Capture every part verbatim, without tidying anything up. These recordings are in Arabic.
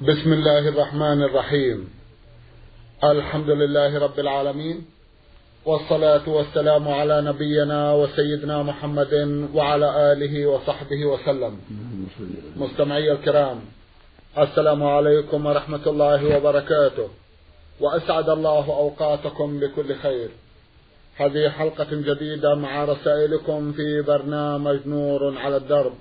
بسم الله الرحمن الرحيم. الحمد لله رب العالمين، والصلاة والسلام على نبينا وسيدنا محمد وعلى آله وصحبه وسلم. مستمعي الكرام، السلام عليكم ورحمة الله وبركاته، وأسعد الله أوقاتكم بكل خير. هذه حلقة جديدة مع رسائلكم في برنامج نور على الدرب.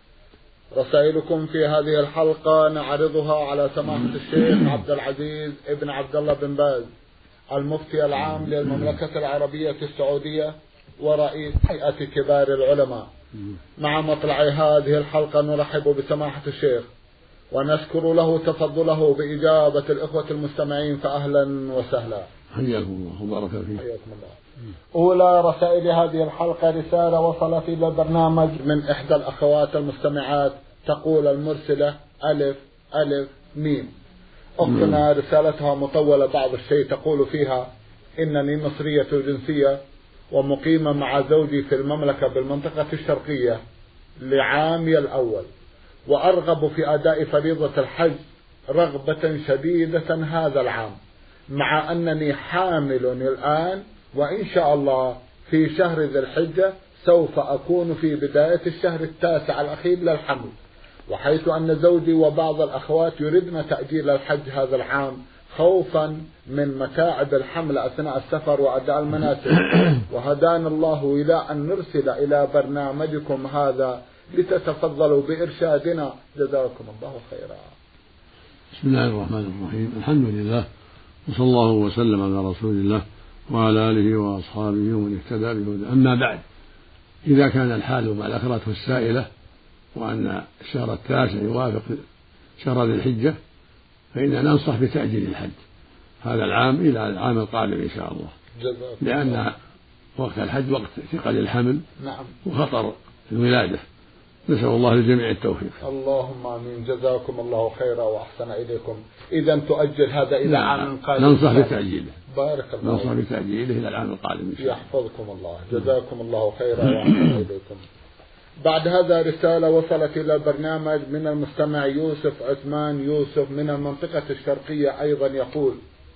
رسائلكم في هذه الحلقة نعرضها على سماحة الشيخ عبد العزيز ابن عبد الله بن باز، المفتي العام للمملكة العربية السعودية ورئيس هيئة كبار العلماء. مع مطلع هذه الحلقة نرحب بسماحة الشيخ ونشكر له تفضله بإجابة الإخوة المستمعين، فأهلا وسهلا. حياكم الله وبارك فيك. حياكم الله. أولى رسائل هذه الحلقة رسالة وصلت إلى البرنامج من إحدى الأخوات المستمعات، تقول المرسلة ألف ألف ميم. أختنا رسالتها مطولة بعض الشيء، تقول فيها: إنني مصرية الجنسية ومقيمة مع زوجي في المملكة بالمنطقة الشرقية لعامي الأول، وأرغب في أداء فريضة الحج رغبة شديدة هذا العام، مع أنني حامل الآن، وإن شاء الله في شهر ذي الحجة سوف أكون في بداية الشهر التاسع الأخير للحمل، وحيث أن زوجي وبعض الأخوات يردن تأجيل الحج هذا العام خوفا من متاعب الحمل أثناء السفر وأداء المناسك، وهدانا الله إلى أن نرسل إلى برنامجكم هذا لتتفضلوا بإرشادنا، جزاكم الله خيرا. بسم الله الرحمن الرحيم. الحمد لله، وصلى الله وسلم على رسول الله وعلى آله وأصحابه ومن اهتدى بهداه. أما بعد، إذا كان الحال ما ذكرته السائلة وأن الشهر التاسع يوافق شهر ذي الحجة، فإننا ننصح بتأجيل الحج هذا العام إلى العام القادم إن شاء الله، لأن وقت الحج وقت ثقل الحمل نعم وخطر الولادة. نسأل الله للجميع التوفيق. اللهم آمين. جزاكم الله خيرا وأحسن إليكم. إذا تؤجل هذا إلى نعم. عام قادم. ننصح بتأجيله. بارك الله. ننصح بتأجيله إلى العام القادم إن شاء الله. يحفظكم الله. جزاكم الله خيرا وأحسن إليكم. بعد هذا رسالة وصلت إلى البرنامج من المستمع يوسف عثمان يوسف من المنطقة الشرقية أيضا، يقول: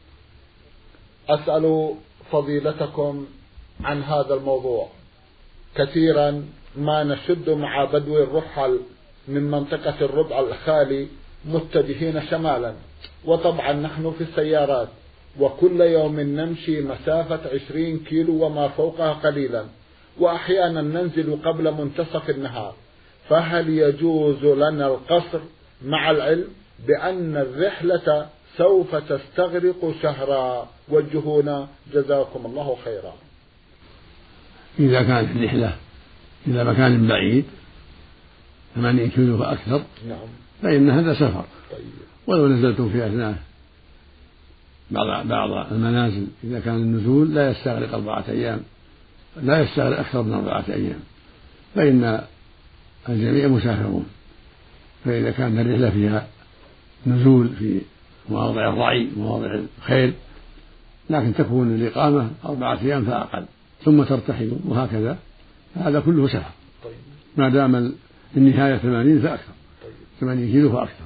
أسأل فضيلتكم عن هذا الموضوع. كثيرا ما نشد مع بدو الرحل من منطقة الربع الخالي متجهين شمالا، وطبعا نحن في السيارات، وكل يوم نمشي مسافة عشرين كيلو وما فوقها قليلا، وأحيانا ننزل قبل منتصف النهار، فهل يجوز لنا القصر مع العلم بأن الرحلة سوف تستغرق شهرا؟ وجهونا جزاكم الله خيرا. إذا كانت الرحلة إلى مكان بعيد ثمانين كيلو فأكثر، نعم، فإن هذا سفر. طيب. ولو نزلتم في أثناء بعض بعض المنازل، إذا كان النزول لا يستغرق أربعة أيام، لا يستغرق أكثر من أربعة أيام، فإن الجميع مسافرون. فإذا كان الرحلة فيها نزول في مواضع الرعي مواضع الخيل، لكن تكون الإقامة أربعة أيام فأقل، ثم ترتحلون، وهكذا، هذا كله سفر. طيب. ما دام النهاية ثمانين فأكثر. طيب. ثمانين كيلو فأكثر.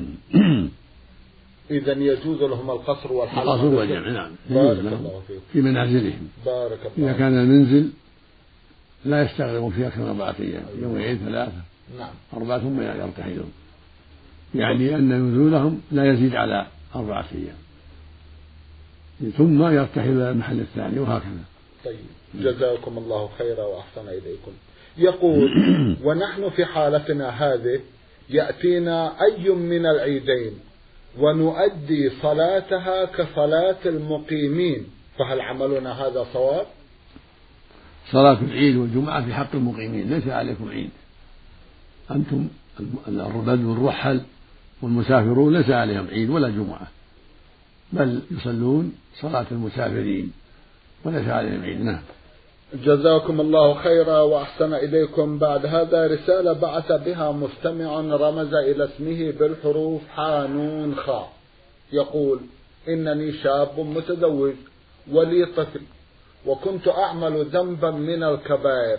إذا يجوز لهم القصر والحل. القصر والجمع، نعم، يجوز لهم في منازلهم. بارك الله. إذا كان المنزل لا يستغرقون فيه أكثر من أربعة أيام، يومين ثلاثة، نعم، أربعة ثم يرتحلون، يعني أن نزولهم لا يزيد على أربعة أيام، ثم يرتحل إلى المحل الثاني، وهكذا. طيب. جزاكم الله خيرا وأحسن إليكم. يقول: ونحن في حالتنا هذه يأتينا أي من العيدين ونؤدي صلاتها كصلاة المقيمين، فهل عملنا هذا صواب؟ صلاة العيد والجمعة في حق المقيمين، ليس عليكم عيد. أنتم البدو والرحل والمسافرون ليس عليهم عيد ولا جمعة، بل يصلون صلاة المسافرين وليس عليهم عيد. نعم. جزاكم الله خيرا وأحسن إليكم. بعد هذا رسالة بعث بها مستمع رمز إلى اسمه بالحروف حانون خاء، يقول: إنني شاب متزوج ولي طفل، وكنت أعمل ذنبا من الكبائر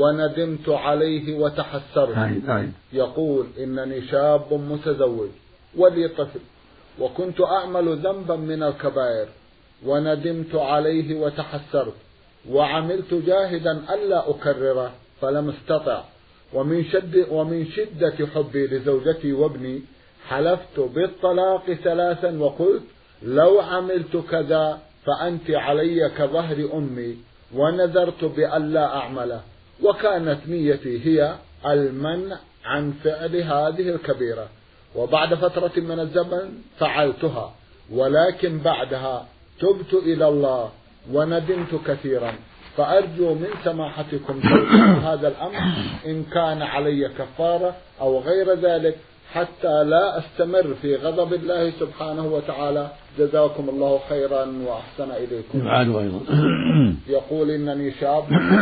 وندمت عليه وتحسرت. يقول: إنني شاب متزوج ولي طفل وكنت أعمل ذنبا من الكبائر وندمت عليه وتحسرت وعملت جاهدا ألا أكرره فلم استطع، ومن, شد ومن شدة حبي لزوجتي وابني حلفت بالطلاق ثلاثا وقلت لو عملت كذا فأنت علي كظهر أمي، ونذرت بألا أعمله، وكانت نيتي هي المنع عن فعل هذه الكبيرة، وبعد فترة من الزمن فعلتها، ولكن بعدها تبت إلى الله وندمت كثيرا، فأرجو من سماحتكم توضيح هذا الأمر إن كان علي كفارة أو غير ذلك حتى لا أستمر في غضب الله سبحانه وتعالى. جزاكم الله خيرا وأحسن إليكم. أيضا يقول إنني شاب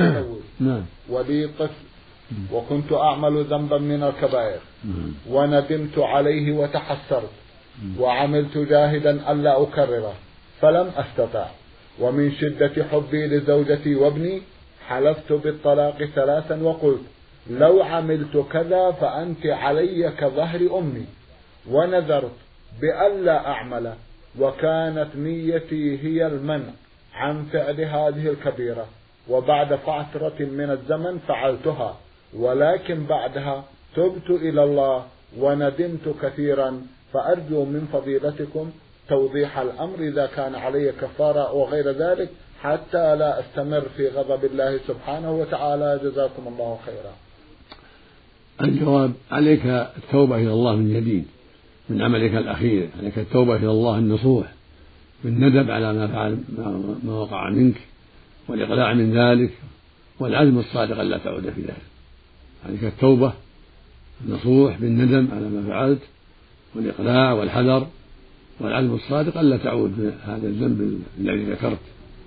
ولي طفل وكنت أعمل ذنبا من الكبائر وندمت عليه وتحسرت وعملت جاهدا ألا أكرره فلم أستطع، ومن شدة حبي لزوجتي وابني حلفت بالطلاق ثلاثا وقلت لو عملت كذا فأنت علي كظهر أمي، ونذرت بألا أعمل، وكانت نيتي هي المنع عن فعل هذه الكبيرة، وبعد فترة من الزمن فعلتها، ولكن بعدها تبت إلى الله وندمت كثيرا، فأرجو من فضيلتكم توضيح الأمر إذا كان علي كفارة وغير ذلك حتى لا أستمر في غضب الله سبحانه وتعالى. جزاكم الله خيرا. الجواب: عليك التوبة إلى الله من جديد من عملك الأخير، عليك التوبة إلى الله النصوح بالندم على ما فعل ما وقع منك والإقلاع من ذلك والعزم الصادق ألا تعود في ذلك. عليك التوبة النصوح بالندم على ما فعلت والإقلاع والحذر والعزم الصادق ألا تعود بهذا الذنب الذي ذكرت.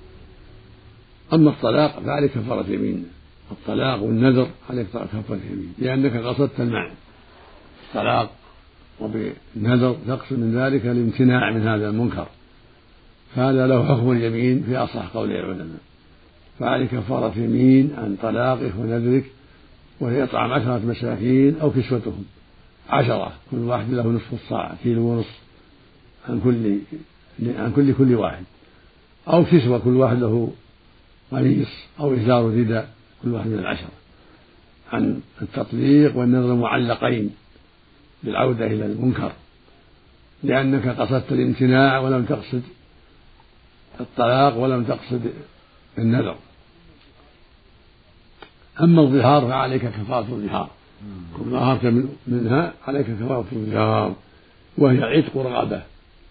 أما الطلاق فعليك كفارة يمين، الطلاق والنذر عليك كفارة يمين لأنك قصدت المعنى الطلاق، وبالنذر تقصد من ذلك الامتناع من هذا المنكر، فهذا له حكم اليمين في أصح قول العلماء. فعليك كفارة يمين عن طلاقك ونذرك، وهي إطعام عشرة مساكين أو كسوتهم عشرة، كل واحد له نصف الصاع، كيلو ونصف عن كل عن كل كل واحد، أو كسوة كل واحد له قميص أو إزار رداء كل واحد من العشرة، عن التطليق والنذر معلقين بالعودة إلى المنكر، لأنك قصدت الامتناع ولم تقصد الطلاق ولم تقصد النذر. أما الظهار فعليك كفارة الظهار، كل ظهرت منها عليك كفارة الظهار، وهي عتق رغبة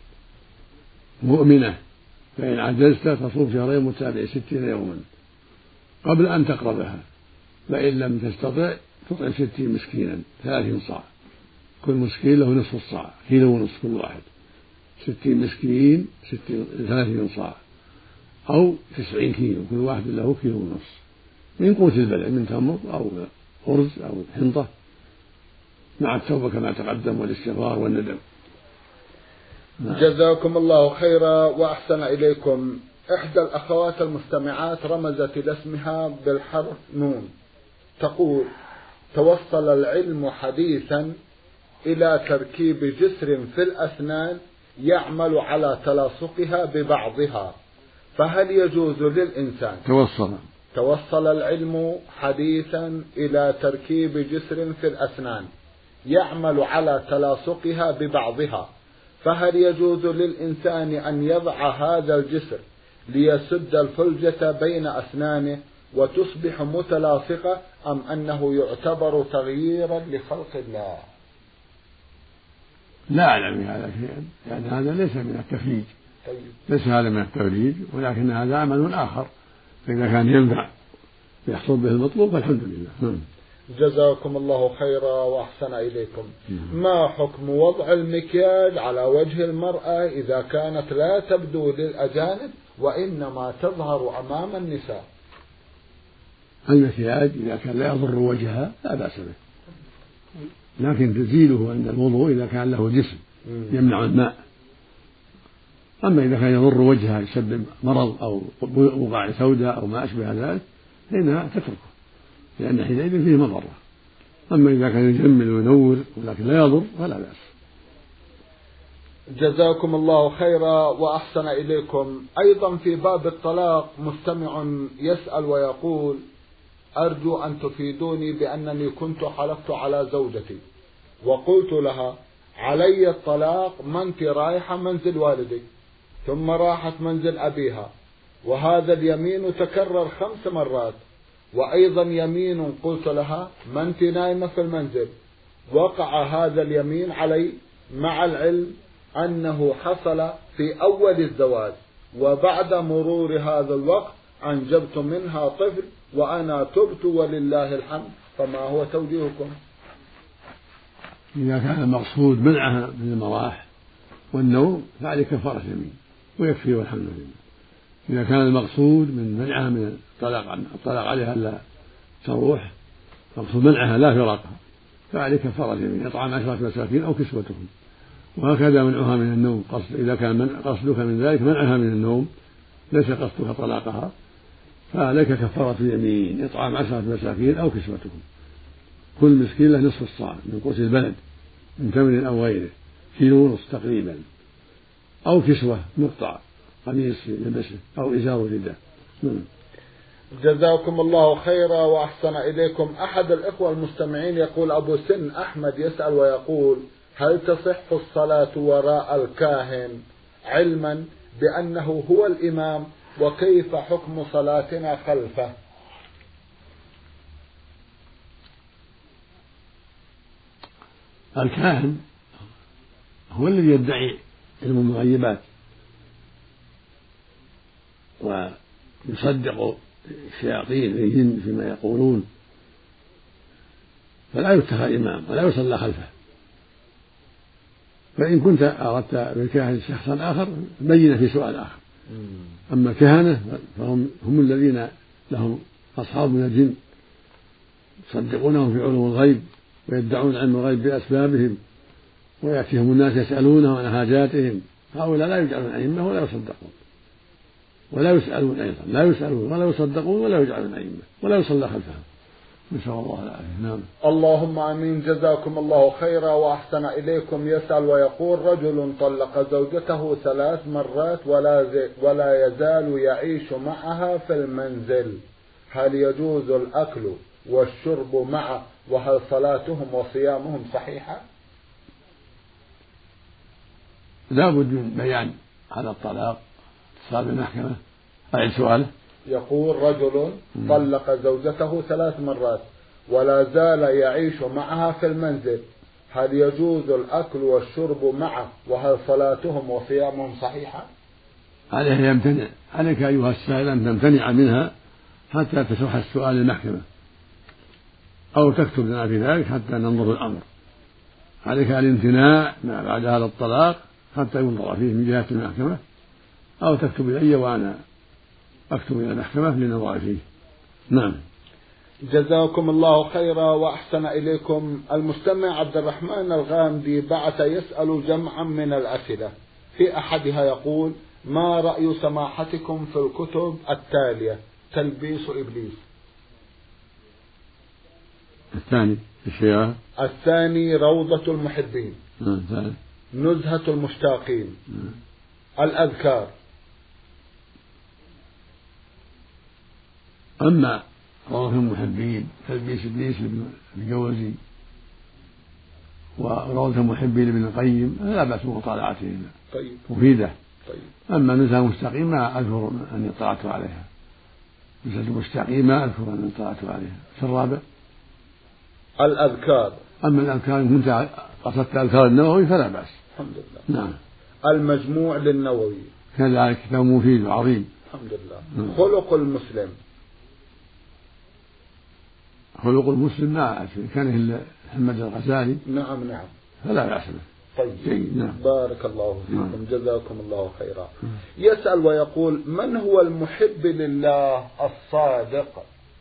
مؤمنة، فإن عجزت فصوم شهرين متابع ستين يوما قبل أن تقربها، فإن لم تستطع تطعم ستين مسكينا ثلاثين صاع، كل مسكين له نصف الصاع، كيلو ونصف كل واحد، ستين مسكين ثلاثين صاع أو تسعين كيلو، كل واحد له كيلو ونصف من قوت البلد من تمر أو أرز أو حنطة، مع التوبة كما تقدم والاستغفار والندم. جزاكم الله خيرا وأحسن إليكم. إحدى الأخوات المستمعات رمزت إلى اسمها بالحرف نون، تقول: توصل العلم حديثا إلى تركيب جسر في الأسنان يعمل على تلاصقها ببعضها، فهل يجوز للإنسان توصل توصل العلم حديثا إلى تركيب جسر في الأسنان يعمل على تلاصقها ببعضها، فهل يجوز للإنسان أن يضع هذا الجسر ليسد الفلجة بين أسنانه وتصبح متلاصقة، أم أنه يعتبر تغييرا لخلق الله؟ لا أعلم هذا شيئا، يعني هذا ليس من التفليج، طيب. ليس هذا من التفليج، ولكن هذا عمل آخر، فإذا كان ينفع يحصل به المطلوب فالحمد لله. جزاكم الله خيرا وأحسن إليكم. ما حكم وضع المكياج على وجه المرأة إذا كانت لا تبدو للأجانب وإنما تظهر أمام النساء؟ المكياج إذا كان لا يضر وجهها لا بأس به، لكن تزيله عند الوضوء إذا كان له جسم يمنع الماء. أما إذا كان يضر وجهها يسبب مرض أو بقع سوداء أو ما أشبه ذلك فإنها تتركه، لأن حينئذ فيه مضرة. أما إذا كان يجمل وينور ولكن لا يضر فلا بأس. جزاكم الله خيرا وأحسن إليكم. أيضا في باب الطلاق مستمع يسأل ويقول: أرجو أن تفيدوني بأنني كنت حلفت على زوجتي وقلت لها علي الطلاق ما انت رايحة منزل والدك، ثم راحت منزل أبيها، وهذا اليمين تكرر خمس مرات، وأيضا يمين قلت لها ما انت نايمة في المنزل. وقع هذا اليمين علي مع العلم أنه حصل في أول الزواج، وبعد مرور هذا الوقت أنجبت منها طفل وأنا تبت ولله الحمد، فما هو توجيهكم؟ إذا كان المقصود منعها من المراح والنوم فعليه كفارة يمين ويكفي والحمد لله. إذا كان المقصود من منعها من الطلاق الطلاق عليها لا تروح، مقصود منعها لا فراقها، فعليه كفارة يمين، إطعام عشرة مساكين أو كسوتهم. وهكذا منعها من النوم، قصد إذا كان من قصدك من ذلك منعها من النوم ليس قصدك طلاقها، فعليك كفارة يمين، إطعام عشرة مساكين أو كسوتهم، كل مسكين له نصف الصاع من قوت البلد من تمر أو غيره، كيلو ونصف تقريبا، أو كسوة مقطع قميص يلبسه أو إزار رداء. جزاكم الله خيرا وأحسن إليكم. أحد الإخوة المستمعين يقول: أبو سن أحمد يسأل ويقول: هل تصح الصلاة وراء الكاهن علما بأنه هو الإمام، وكيف حكم صلاتنا خلفه؟ الكاهن هو الذي يدعي علم المغيبات ويصدق الشياطين الجن فيما يقولون، فلا يتخذ إمام ولا يصلى خلفه. فإن كنت أردت بالكاهن شخصا آخر بين في سؤال آخر. أما الكهنة فهم هم الذين لهم أصحاب من الجن يصدقونهم في علوم الغيب ويدعون علم الغيب بأسبابهم، ويأتيهم الناس يسألونهم عن حاجاتهم، هؤلاء لا يجعلون أئمة ولا يصدقون ولا يسألون أيضا، لا يسألون ولا يصدقون ولا يجعلون أئمة ولا يصلى خلفهم، نسأل الله العافية. نعم. اللهم آمين. جزاكم الله خيرا وأحسن إليكم. يسأل ويقول: رجل طلق زوجته ثلاث مرات ولا, ولا يزال يعيش معها في المنزل، هل يجوز الأكل والشرب معه، وهل صلاتهم وصيامهم صحيحة؟ لا بد من بيان هذا الطلاق صار المحكمة. أعد سؤاله. يقول: رجل طلق زوجته ثلاث مرات ولا زال يعيش معها في المنزل، هل يجوز الأكل والشرب معه، وهل صلاتهم وصيامهم صحيحة؟ عليه يمتنع، عليك أيها السائل أن تمتنع منها حتى تشرح السؤال للمحكمة، أو تكتب لنا في ذلك حتى ننظر الأمر. عليك الامتناع ما بعد هذا الطلاق حتى ينظر فيه من جهة المحكمة، أو تكتب إلي وأنا أكتب إلى المحكمة لننظر فيه. نعم. جزاكم الله خيرا وأحسن إليكم. المستمع عبد الرحمن الغامدي بعث يسأل جمعا من الأسئلة، في أحدها يقول: ما رأي سماحتكم في الكتب التالية: تلبيس إبليس. الثاني الشيعة. الثاني روضة المحبين. الثالث نزهة المشتاقين. الأذكار. أما روضة المحبين تلبيس إبليس الجوزي وروضة المحبين ابن القيم لا بأس بمطالعتهما، طيب. مفيدة. طيب. أما نزهة المشتاقين ما أذكر أني اطلعت عليها، نزهة المشتاقين ما أذكر أني اطلعت عليها. في الرابع الأذكار. أما الأذكار إن كنت قصدت أذكار النووي فلا بأس. الحمد لله. نعم. المجموع للنووي كذلك كتاب مفيد وعظيم. الحمد لله. نعم. خلق المسلم. خلق المسلم ما أعرف كان إلا محمد الغزالي. نعم نعم. فلا بأس به. طيب. جيد. نعم. بارك الله فيكم. نعم. جزاكم الله خيرا. يسأل ويقول: من هو المحب لله الصادق؟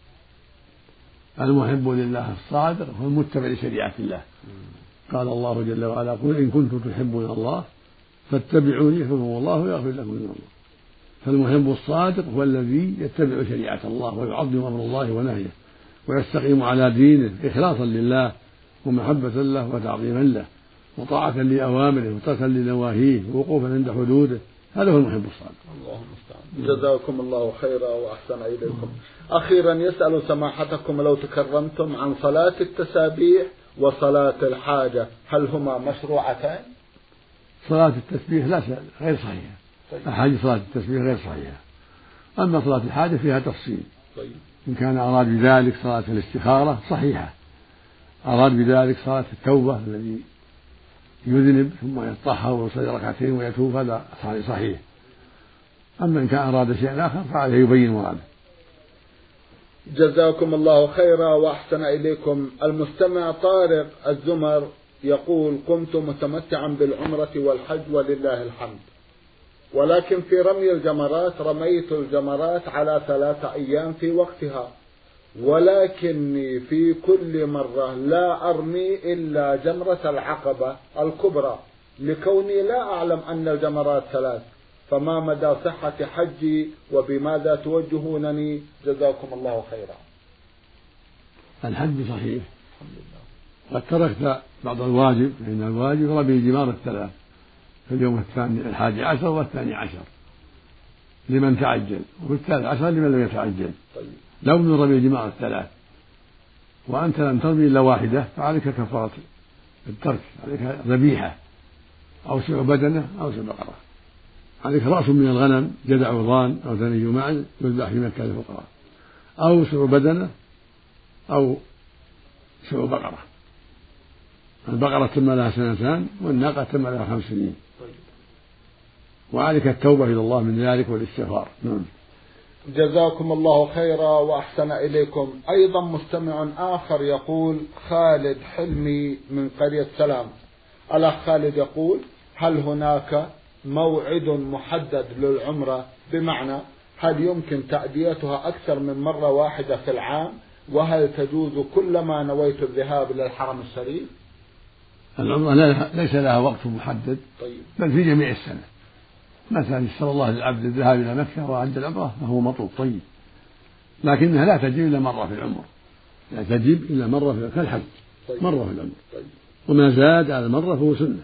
المحب لله الصادق هو المتبع لشريعة الله. قال الله جل وعلا: قل إن كنتم تحبون الله فاتبعوني يحببكم الله ويغفر لكم من الله. فالمحب الصادق هو الذي يتبع شريعة الله ويعظم أمر الله ونهيه ويستقيم على دينه إخلاصا لله ومحبة له وتعظيما له، وطاعة لأوامره وتركا لنواهيه ووقوفا عند حدوده، هذا هو المحب الصادق. الله المستعان. جزاكم الله خيرا وأحسن إليكم. أخيرا يسأل سماحتكم لو تكرمتم عن صلاة التسابيح وصلاة الحاجة، هل هما مشروعتان؟ صلاة التسبيح لا غير صحيحة. طيب. أحاديث صلاة التسبيح غير صحيحة. أما صلاة الحاجة فيها تفصيل. طيب. إن كان أراد بذلك صلاة الاستخارة صحيحة، أراد بذلك صلاة التوبة الذي يذنب ثم يتطهر ويصلي ركعتين ويتوب هذا صحيح. أما إن كان أراد شيئا آخر فعليه يبين مراده. جزاكم الله خيرا وأحسن إليكم. المستمع طارق الزمر يقول: قمت متمتعا بالعمرة والحج ولله الحمد، ولكن في رمي الجمرات رميت الجمرات على ثلاثة أيام في وقتها، ولكني في كل مرة لا أرمي إلا جمرة العقبة الكبرى لكوني لا أعلم أن الجمرات ثلاث، فما مدى صحة حجي وبماذا توجهونني؟ جزاكم الله خيرا. الحج صحيح، قد تركت بعض الواجب، فإن الواجب رمي جمار الثلاث في اليوم الثاني الحادي عشر والثاني عشر لمن تعجل، وفي الثالث عشر لمن لم يتعجل. طيب. لو من رمي جمار الثلاث وأنت لم ترمي إلا واحدة فعليك كفارة الترك، عليك ذبيحة أو سبع بدنة أو سبع بقرة، عليك رأس من الغنم جدع وضان أو ثني معز يذبح في مكة للفقراء، أو سبع بدنة أو سبع بقرة. البقرة تم لها سنتان والناقة تم لها خمس سنين. وعليك التوبة إلى الله من ذلك والاستغفار. نعم. جزاكم الله خيرا وأحسن إليكم. أيضا مستمع آخر يقول: خالد حلمي من قرية سلام. الأخ خالد يقول: هل هناك موعد محدد للعمرة؟ بمعنى هل يمكن تأديتها أكثر من مرة واحدة في العام؟ وهل تجوز كلما نويت الذهاب للحرم الشريف؟ العمرة ليس لها وقت محدد. طيب. بل في جميع السنة. مثلا يسر الله للعبد الذهاب إلى مكة وعند العمرة فهو مطلوب. طيب. لكنها لا تجب إلا مرة في العمر، لا تجب إلا مرة في كالحج. طيب. مرة في العمر. طيب. وما زاد على مرة فهو سنة.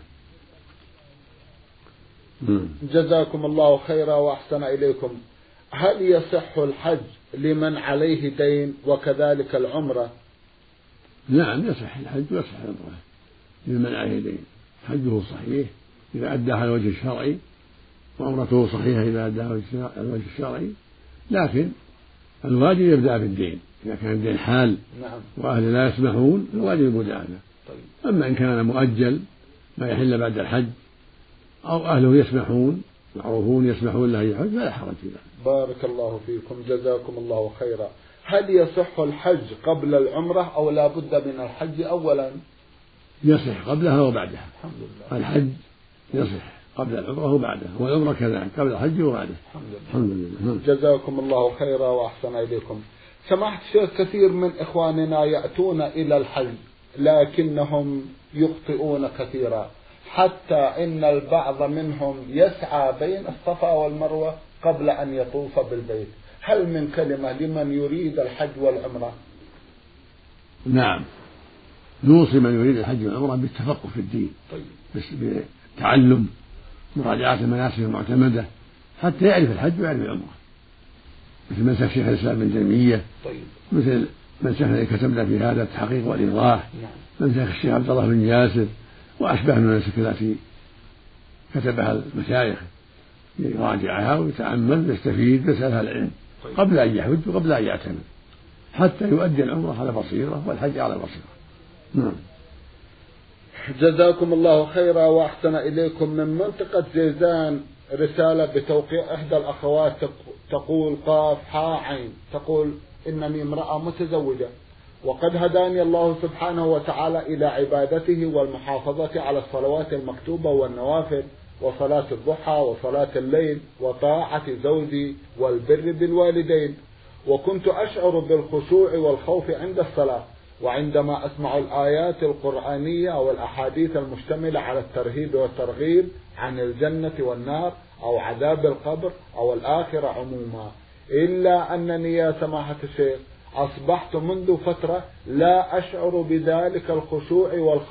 جزاكم الله خيرا وأحسن إليكم. هل يصح الحج لمن عليه دين وكذلك العمرة؟ نعم يصح الحج ويصح العمرة لمن عليه دين. حجه صحيح إذا أدى على الوجه الشرعي، وعمرته صحيحة إذا أدى على الوجه الشرعي، لكن الواجب يبدأ بالدين إذا كان الدين حال. نعم. وأهل لا يسمحون الواجب البداء. طيب. أما إن كان مؤجل ما يحل بعد الحج أو أهله يسمحون معروفون يسمحون له يحج فلا حرج في ذلك. بارك الله فيكم. جزاكم الله خيرا. هل يصح الحج قبل العمرة أو لا بد من الحج أولا؟ يصح قبلها وبعدها. الحمد لله. الحج يصح قبل العمرة وبعدها، والعمرة كذلك قبل الحج وبعده. الحمد لله. الحمد لله. جزاكم الله خيرا وأحسن إليكم. سماحة الشيخ، كثير من إخواننا يأتون إلى الحج لكنهم يخطئون كثيرا، حتى إن البعض منهم يسعى بين الصفا والمروة قبل أن يطوف بالبيت. هل من كلمة لمن يريد الحج والعمرة؟ نعم، نوصي من يريد الحج والعمرة بالتفقه في الدين. طيب. بس بالتعلم، مراجعة المناسك المعتمدة حتى يعرف الحج ويعرف العمرة، مثل من شيخ الإسلام ابن تيمية. طيب. مثل من شيخ الذي كتبنا في هذا التحقيق والإيضاح. نعم. من شيخ الشيخ عبد الله بن ياسر وأشبه من المناسك التي كتبها المشايخ، يراجعها ويتأمل ويستفيد ويسألها العلم قبل أن يحج وقبل أن يعتمر، حتى يؤدي العمرة على بصيرة والحج على بصيرة. نعم. جزاكم الله خيرا وأحسن إليكم. من منطقة جيزان رسالة بتوقيع إحدى الأخوات تقول: قاف حاء عين، تقول: إنني امرأة متزوجة، وقد هداني الله سبحانه وتعالى إلى عبادته والمحافظة على الصلوات المكتوبة والنوافل وصلاة الضحى وصلاة الليل وطاعة زوجي والبر بالوالدين، وكنت أشعر بالخشوع والخوف عند الصلاة، وعندما أسمع الآيات القرآنية أو الأحاديث المشتملة على الترهيب والترغيب عن الجنة والنار أو عذاب القبر أو الآخرة عموما، إلا أنني يا سماحة الشيخ أصبحت منذ فترة لا أشعر بذلك الخشوع والخوف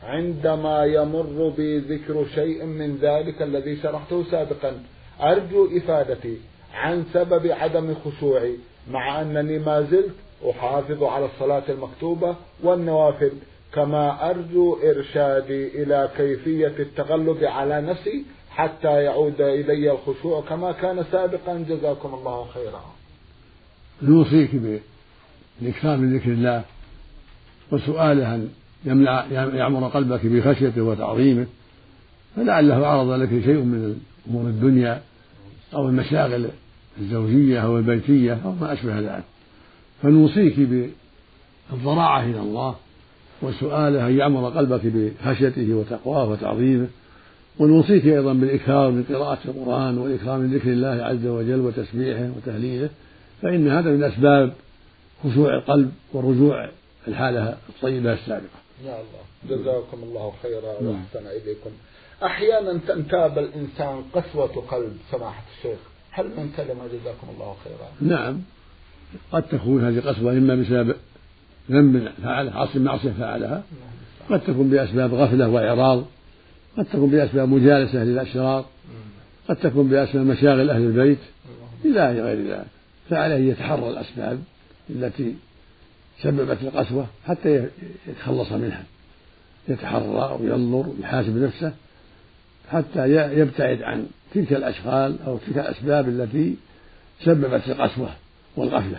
عندما يمر بي ذكر شيء من ذلك الذي شرحته سابقا أرجو إفادتي عن سبب عدم خشوعي، مع أنني ما زلت أحافظ على الصلاة المكتوبة والنوافل، كما أرجو إرشادي إلى كيفية التغلب على نفسي حتى يعود إلي الخشوع كما كان سابقا. جزاكم الله خيرا. نوصيك بالإكثار من ذكر الله وسؤاله أن يملأ يعمر قلبك بخشيته وتعظيمه، فلعله عرض لك شيء من أمور الدنيا أو المشاغل الزوجية أو البيتية أو ما أشبه ذلك، فنوصيك بالضراعة إلى الله وسؤاله أن يعمر قلبك بخشيته وتقواه وتعظيمه، ونوصيك أيضا بالإكثار من قراءة القرآن والإكثار من ذكر الله عز وجل وتسبيحه وتهليله، فإن هذا من أسباب خشوع القلب ورجوع الحالة الطيبة السابقة. يا الله جزاكم الله خيرا وأحسن إليكم. أحيانا تنتاب الإنسان قسوة قلب سماحة الشيخ، هل من كلمة جزاكم الله خيرا؟ نعم، قد تكون هذه قسوة إما بسبب ذنب فعله، عصي معصية فعلها، قد تكون بأسباب غفلة وإعراض، قد تكون بأسباب مجالسة للأشرار، قد تكون بأسباب مشاغل أهل البيت إلى غير ذلك، فعليه يتحرى الأسباب التي سببت القسوة حتى يتخلص منها، يتحرى وينظر ويحاسب نفسه حتى يبتعد عن تلك الأشغال أو تلك الأسباب التي سببت القسوة والغفلة.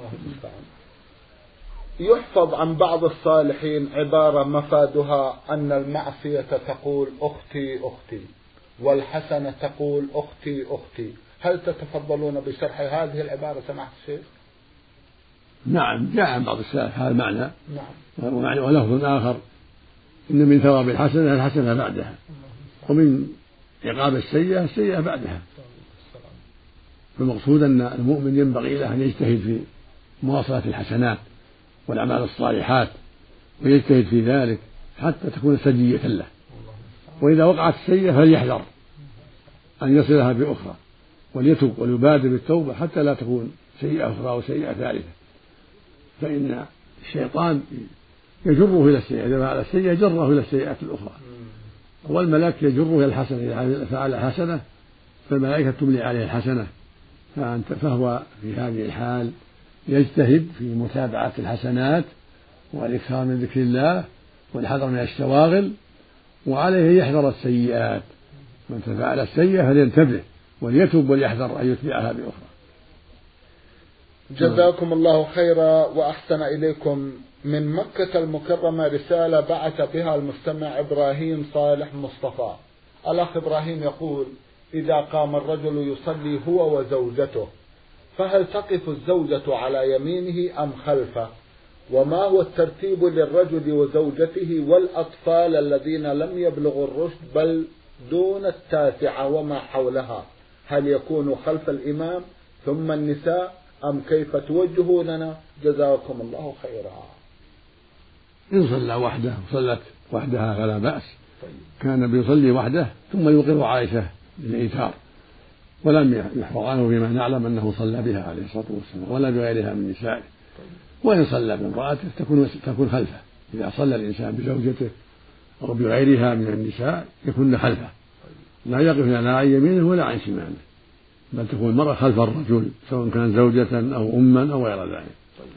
يحفظ عن بعض الصالحين عبارة مفادها أن المعصية تقول أختي أختي والحسنة تقول أختي أختي، هل تتفضلون بشرح هذه العبارة سماحة الشيخ؟ نعم، جاء عن بعض السلف هذا المعنى. نعم. ومعنى ولفظ آخر إن من ثواب الحسنة الحسنة بعدها، ومن عقاب السيئة السيئة بعدها. فالمقصود أن المؤمن ينبغي له أن يجتهد في مواصلة الحسنات والأعمال الصالحات ويجتهد في ذلك حتى تكون سجية له، وإذا وقعت السيئة فليحذر أن يصلها بأخرى وليتوب وليبادر بالتوبة حتى لا تكون سيئة أخرى أو سيئة ثالثة، فإن الشيطان يجره إلى السيئة، إذا فعل السيئة جره إلى السيئة الأخرى، والملك يجره إلى الحسنة، إذا فعل حسنة فالملائكة تملي عليه الحسنة، فأنت فهو في هذه الحال يجتهد في متابعة الحسنات والإكثار من ذكر الله والحذر من الشواغل، وعليه يحذر السيئات، من فعل السيئة فلينتبه وليتوب وليحذر أن يتبعها بأخرى. جزاكم الله خيرا وأحسن إليكم. من مكة المكرمة رسالة بعث بها المستمع إبراهيم صالح مصطفى. الأخ إبراهيم يقول: إذا قام الرجل يصلي هو وزوجته فهل تقف الزوجة على يمينه أم خلفه؟ وما هو الترتيب للرجل وزوجته والأطفال الذين لم يبلغوا الرشد بل دون التاسعة وما حولها؟ هل يكون خلف الإمام ثم النساء أم كيف توجهوننا؟ جزاكم الله خيرا. إن صلى وحده وصلت وحدها فلا بأس. كان بيصلي وحده ثم يوقظ عائشة بالإيثار، ولم يحفظ عنه بما نعلم أنه صلى بها عليه الصلاة والسلام ولا بغيرها من نسائه. وإن صلى بامرأته تكون تكون خلفه، إذا صلى الإنسان بزوجته أو بغيرها من النساء يكون خلفه، لا يقف لا عن يمينه ولا عن شماله، بل تكون المرأة خلف الرجل سواء كان زوجة أو أما أو غير ذلك.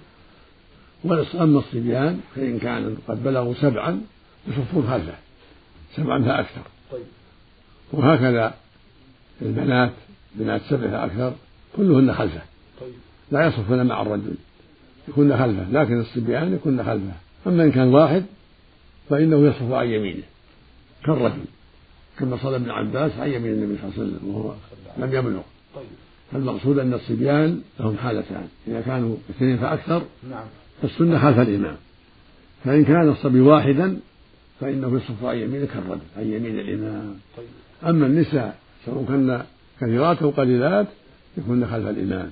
وأما الصبيان فإن كانوا قد بلغوا سبعا يصفون خلفه، سبعا فأكثر. وهكذا البنات بنات سبع فأكثر كلهن خلفه، لا يصفن مع الرجل، يكون خلفه، لكن الصبيان يكون خلفه. أما إن كان واحد فإنه يصف عن يمينه كالرجل، كما صلى ابن عباس عن يمين النبي صلى الله عليه وسلم وهو لم يبلغ. فالمقصود أن الصبيان لهم حالتان، إذا كانوا اثنين فأكثر فالسنة خلف الإمام، فإن كان الصبي واحدا فإنه يصف عن يمينه كالرجل عن يمين الإمام. أما النساء سواء كن كثيرات أو قليلات يكون خلف الإمام،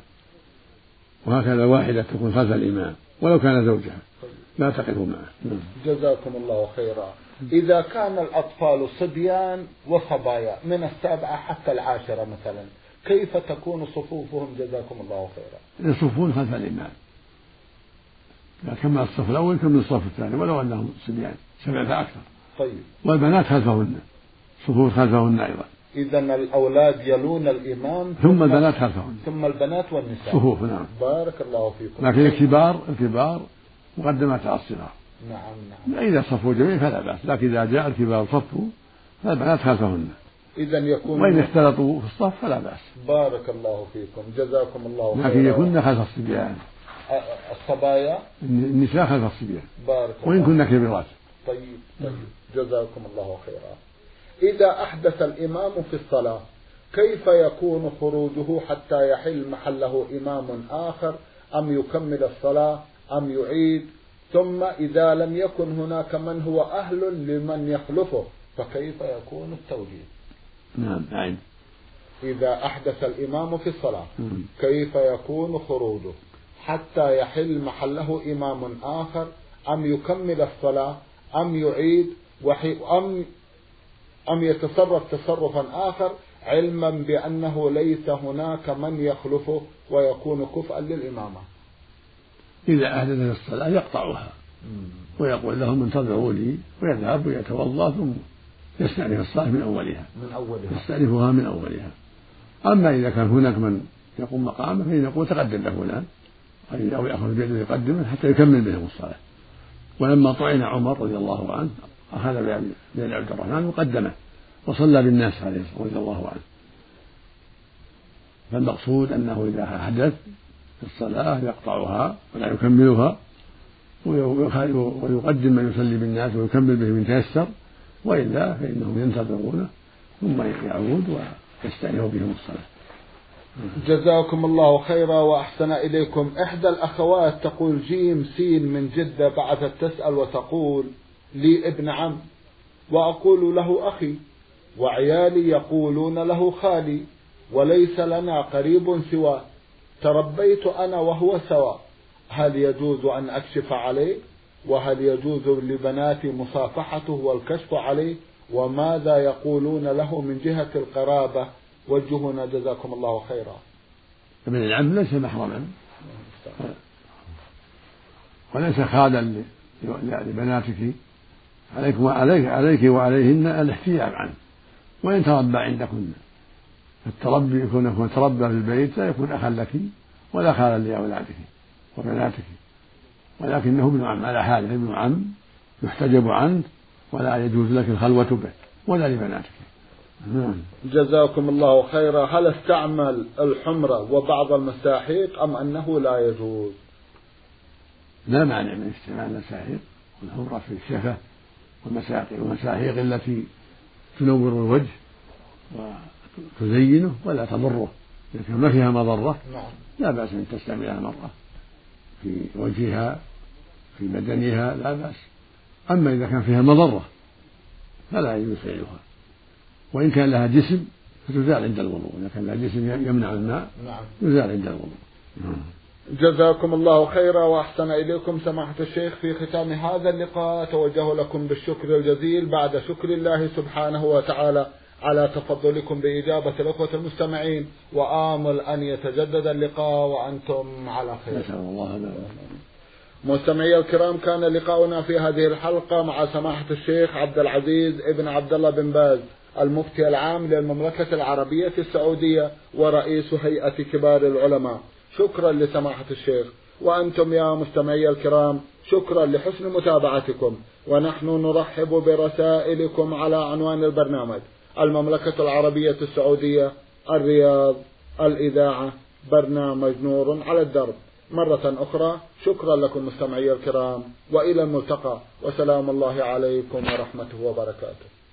وهكذا واحدة تكون خلف الإمام ولو كان زوجها لا تقف معه. جزاكم الله خيرا. إذا كان الأطفال صبيان وصبايا من السابعة حتى العاشرة مثلا كيف تكون صفوفهم؟ جزاكم الله خيرا. يصفون خلف الإمام، لا كما الصف الأول كما الصف الثاني ولو أنهم صبيان سبع فأكثر. طيب. والبنات خلفهن، صفوف خلفهن أيضا. إذن الأولاد يلون الإمام ثم البنات خلفهن، ثم البنات والنساء صفوف. نعم. بارك الله فيكم. لكن الكبار الكبار مقدمات على الصغار. نعم نعم. إذا صفوا جميعا فلا بأس، لكن إذا جاء الكبار صفوا فالبنات خلفهن. إذن يكون وإن اختلطوا في الصف فلا بأس. بارك الله فيكم، جزاكم الله خيرا. لكن يكون خلف الصبيان، الصبايا النساء خلف الصبيان، بارك الله، وإن كنا كبيرات. طيب طيب، جزاكم الله خيرا. إذا أحدث الإمام في الصلاة كيف يكون خروجه حتى يحل محله إمام آخر، أم يكمل الصلاة أم يعيد؟ ثم إذا لم يكن هناك من هو أهل لمن يخلفه فكيف يكون التوجيه؟ نعم. نعم. إذا أحدث الإمام في الصلاة كيف يكون خروجه حتى يحل محله إمام آخر، أم يكمل الصلاة أم يعيد أم أم يتصرف تصرفا آخر علما بأنه ليس هناك من يخلفه ويكون كفءا للإمامة؟ إذا أحدث في الصلاة يقطعها ويقول لهم انتظروا لي، ويذهب ويتوضأ ثم يستأنف الصلاة من أولها من أولها يستأنفها من أولها. أما إذا كان هناك من يقوم مقامه فإنه تقدم له فلان أو يأخذ بيده يقدمه حتى يكمل بهم الصلاة. ولما طعن عمر رضي الله عنه أخذ بيد عبد الرحمن وقدمه وصلى بالناس عليه رضي الله عنه. فالمقصود أنه إذا أحدث في الصلاة يقطعها ولا يكملها، ويقدم من يصلي بالناس ويكمل به من تيسر، وإلا فإنهم ينتظرونه ثم يعود ويستأنف بهم الصلاة. جزاكم الله خيرا وأحسن إليكم. إحدى الأخوات تقول جيم سين من جدة بعثت تسأل وتقول لي ابن عم وأقول له أخي، وعيالي يقولون له خالي، وليس لنا قريب سواه، تربيت أنا وهو سواء، هل يجوز أن أكشف عليه؟ وهل يجوز لبناتي مصافحته والكشف عليه؟ وماذا يقولون له من جهة القرابة؟ وجهونا جزاكم الله خيرا. ابن العم ليس محرما وليس خالا لبناتك، عليك وعليك عليك وعليهن الاحتياج عنه، وإن تربى عندكن التربي يكون تربى في البيت لا يكون أخا لك ولا خالا لأولادك وبناتك، ولكنه ابن عم على حاله، ابن عم يحتجب عنه ولا يجوز لك الخلوة به ولا لبناتك. جزاكم الله خيرا. هل استعمل الحمرة وبعض المساحيق أم أنه لا يجوز؟ لا مانع من استعمال المساحيق والحمرة في الشفة والمساحيق التي تنور الوجه وتزينه ولا تضره، لكن ما فيها مضرة لا بأس أن تستعملها مرة في وجهها في بدنها لا بأس. أما إذا كان فيها مضرة فلا يجوز فعلها، وإن كان لها جسم فتزال عند الوضوء، إذا كان لها جسم يمنع الماء يزال عند الوضوء. جزاكم الله خيرا وأحسن إليكم سماحة الشيخ. في ختام هذا اللقاء توجه لكم بالشكر الجزيل بعد شكر الله سبحانه وتعالى على تفضلكم بإجابة الأخوة المستمعين، وآمل أن يتجدد اللقاء وأنتم على خير. نسأل الله ذلك. مستمعي الكرام، كان لقاؤنا في هذه الحلقة مع سماحة الشيخ عبد العزيز ابن عبد الله بن باز المفتي العام للمملكة العربية السعودية ورئيس هيئة كبار العلماء. شكرا لسماحة الشيخ، وأنتم يا مستمعي الكرام شكرا لحسن متابعتكم، ونحن نرحب برسائلكم على عنوان البرنامج: المملكة العربية السعودية، الرياض، الإذاعة، برنامج نور على الدرب. مرة أخرى شكرا لكم مستمعي الكرام، وإلى الملتقى، وسلام الله عليكم ورحمته وبركاته.